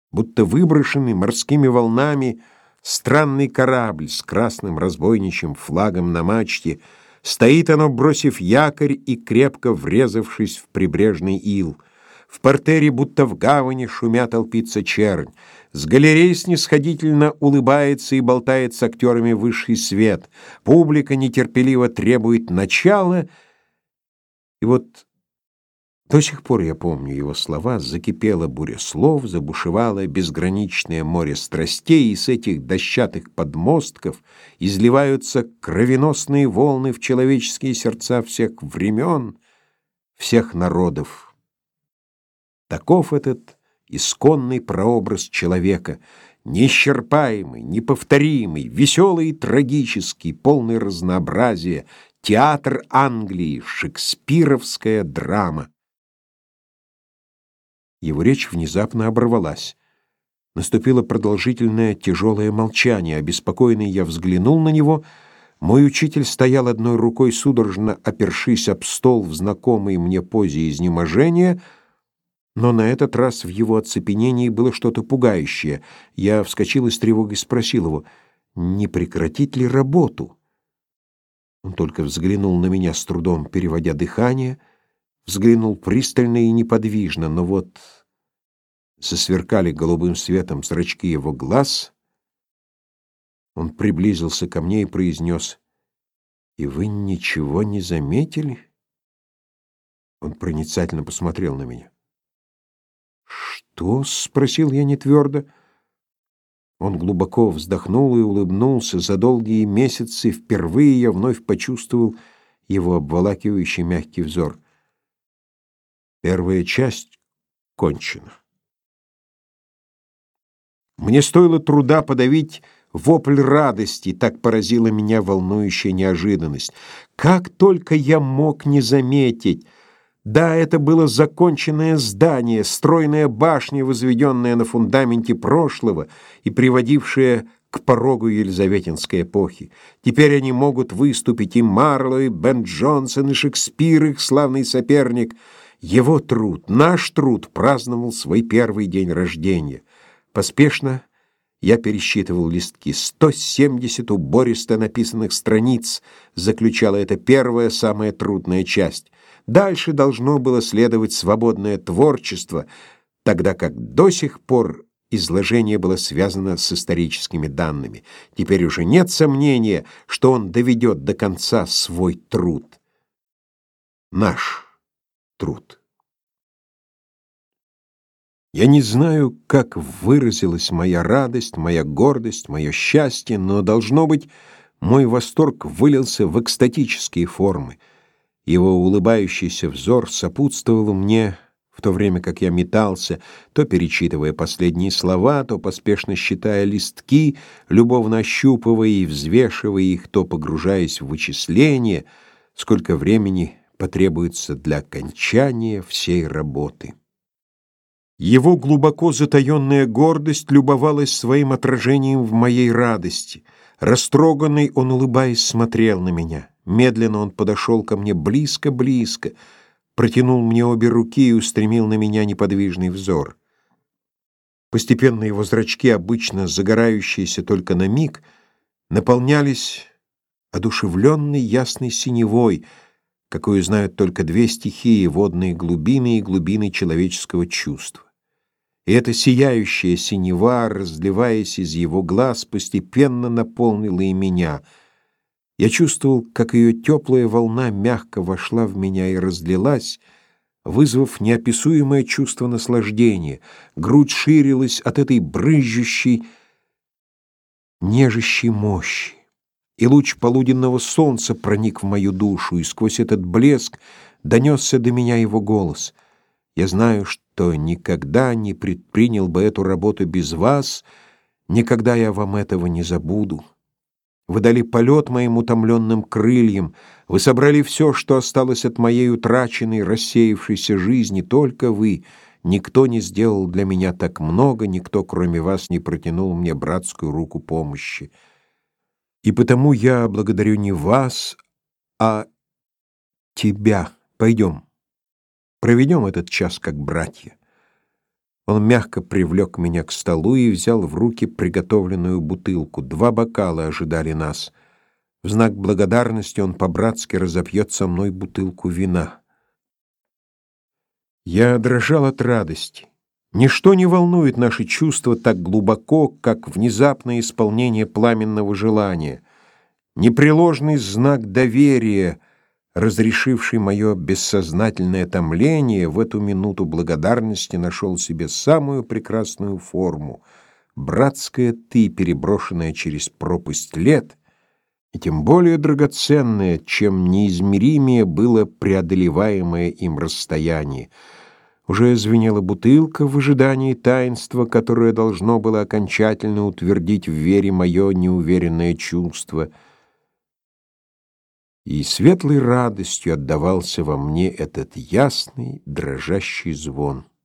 будто выброшенный морскими волнами странный корабль с красным разбойничьим флагом на мачте. Стоит оно, бросив якорь и крепко врезавшись в прибрежный ил. В портере, будто в гавани, шумя толпится чернь. С галерей снисходительно улыбается и болтает с актерами высший свет. Публика нетерпеливо требует начала. И вот до сих пор я помню его слова: закипела буря слов, забушевало безграничное море страстей, и с этих дощатых подмостков изливаются кровеносные волны в человеческие сердца всех времен, всех народов. Таков этот исконный прообраз человека, неисчерпаемый, неповторимый, веселый и трагический, полный разнообразия, театр Англии, шекспировская драма. Его речь внезапно оборвалась. Наступило продолжительное тяжелое молчание. Обеспокоенный я взглянул на него. Мой учитель стоял одной рукой, судорожно опершись об стол в знакомой мне позе изнеможения, но на этот раз в его оцепенении было что-то пугающее. Я вскочил и с тревогой спросил его, не прекратить ли работу. Он только взглянул на меня, с трудом переводя дыхание, взглянул пристально и неподвижно, но вот засверкали голубым светом зрачки его глаз. Он приблизился ко мне и произнес: «И вы ничего не заметили?» Он проницательно посмотрел на меня. «Что?» — спросил я нетвердо. Он глубоко вздохнул и улыбнулся. За долгие месяцы впервые я вновь почувствовал его обволакивающий мягкий взор. Первая часть кончена. Мне стоило труда подавить вопль радости, так поразила меня волнующая неожиданность. Как только я мог не заметить! Да, это было законченное здание, стройная башня, возведенная на фундаменте прошлого и приводившая к порогу Елизаветинской эпохи. Теперь они могут выступить и Марло, и Бен Джонсон, и Шекспир, их славный соперник. Его труд, наш труд, праздновал свой первый день рождения. Поспешно я пересчитывал листки. 170 убористо написанных страниц заключала эта первая, самая трудная часть. Дальше должно было следовать свободное творчество, тогда как до сих пор изложение было связано с историческими данными. Теперь уже нет сомнения, что он доведет до конца свой труд. Наш труд. Я не знаю, как выразилась моя радость, моя гордость, мое счастье, но, должно быть, мой восторг вылился в экстатические формы. Его улыбающийся взор сопутствовал мне, в то время как я метался, то перечитывая последние слова, то поспешно считая листки, любовно ощупывая и взвешивая их, то погружаясь в вычисления, сколько времени потребуется для окончания всей работы. Его глубоко затаенная гордость любовалась своим отражением в моей радости. Растроганный, он, улыбаясь, смотрел на меня. Медленно он подошел ко мне близко-близко, протянул мне обе руки и устремил на меня неподвижный взор. Постепенно его зрачки, обычно загорающиеся только на миг, наполнялись одушевленной ясной синевой, какую знают только две стихии — водные глубины и глубины человеческого чувства. И эта сияющая синева, разливаясь из его глаз, постепенно наполнила и меня. Я чувствовал, как ее теплая волна мягко вошла в меня и разлилась, вызвав неописуемое чувство наслаждения. Грудь ширилась от этой брызжущей, нежащей мощи. И луч полуденного солнца проник в мою душу, и сквозь этот блеск донесся до меня его голос. Я знаю, что никогда не предпринял бы эту работу без вас, никогда я вам этого не забуду. Вы дали полет моим утомленным крыльям, вы собрали все, что осталось от моей утраченной, рассеявшейся жизни, только вы. Никто не сделал для меня так много, никто, кроме вас, не протянул мне братскую руку помощи. И потому я благодарю не вас, а тебя. Пойдем, проведем этот час как братья. Он мягко привлек меня к столу и взял в руки приготовленную бутылку. 2 бокала ожидали нас. В знак благодарности он по-братски разопьет со мной бутылку вина. Я дрожал от радости. Ничто не волнует наши чувства так глубоко, как внезапное исполнение пламенного желания, непреложный знак доверия, разрешивший мое бессознательное томление, в эту минуту благодарности нашел себе самую прекрасную форму — братское «ты», переброшенное через пропасть лет, и тем более драгоценное, чем неизмеримее было преодолеваемое им расстояние. Уже звенела бутылка в ожидании таинства, которое должно было окончательно утвердить в вере мое неуверенное чувство. И светлой радостью отдавался во мне этот ясный, дрожащий звон.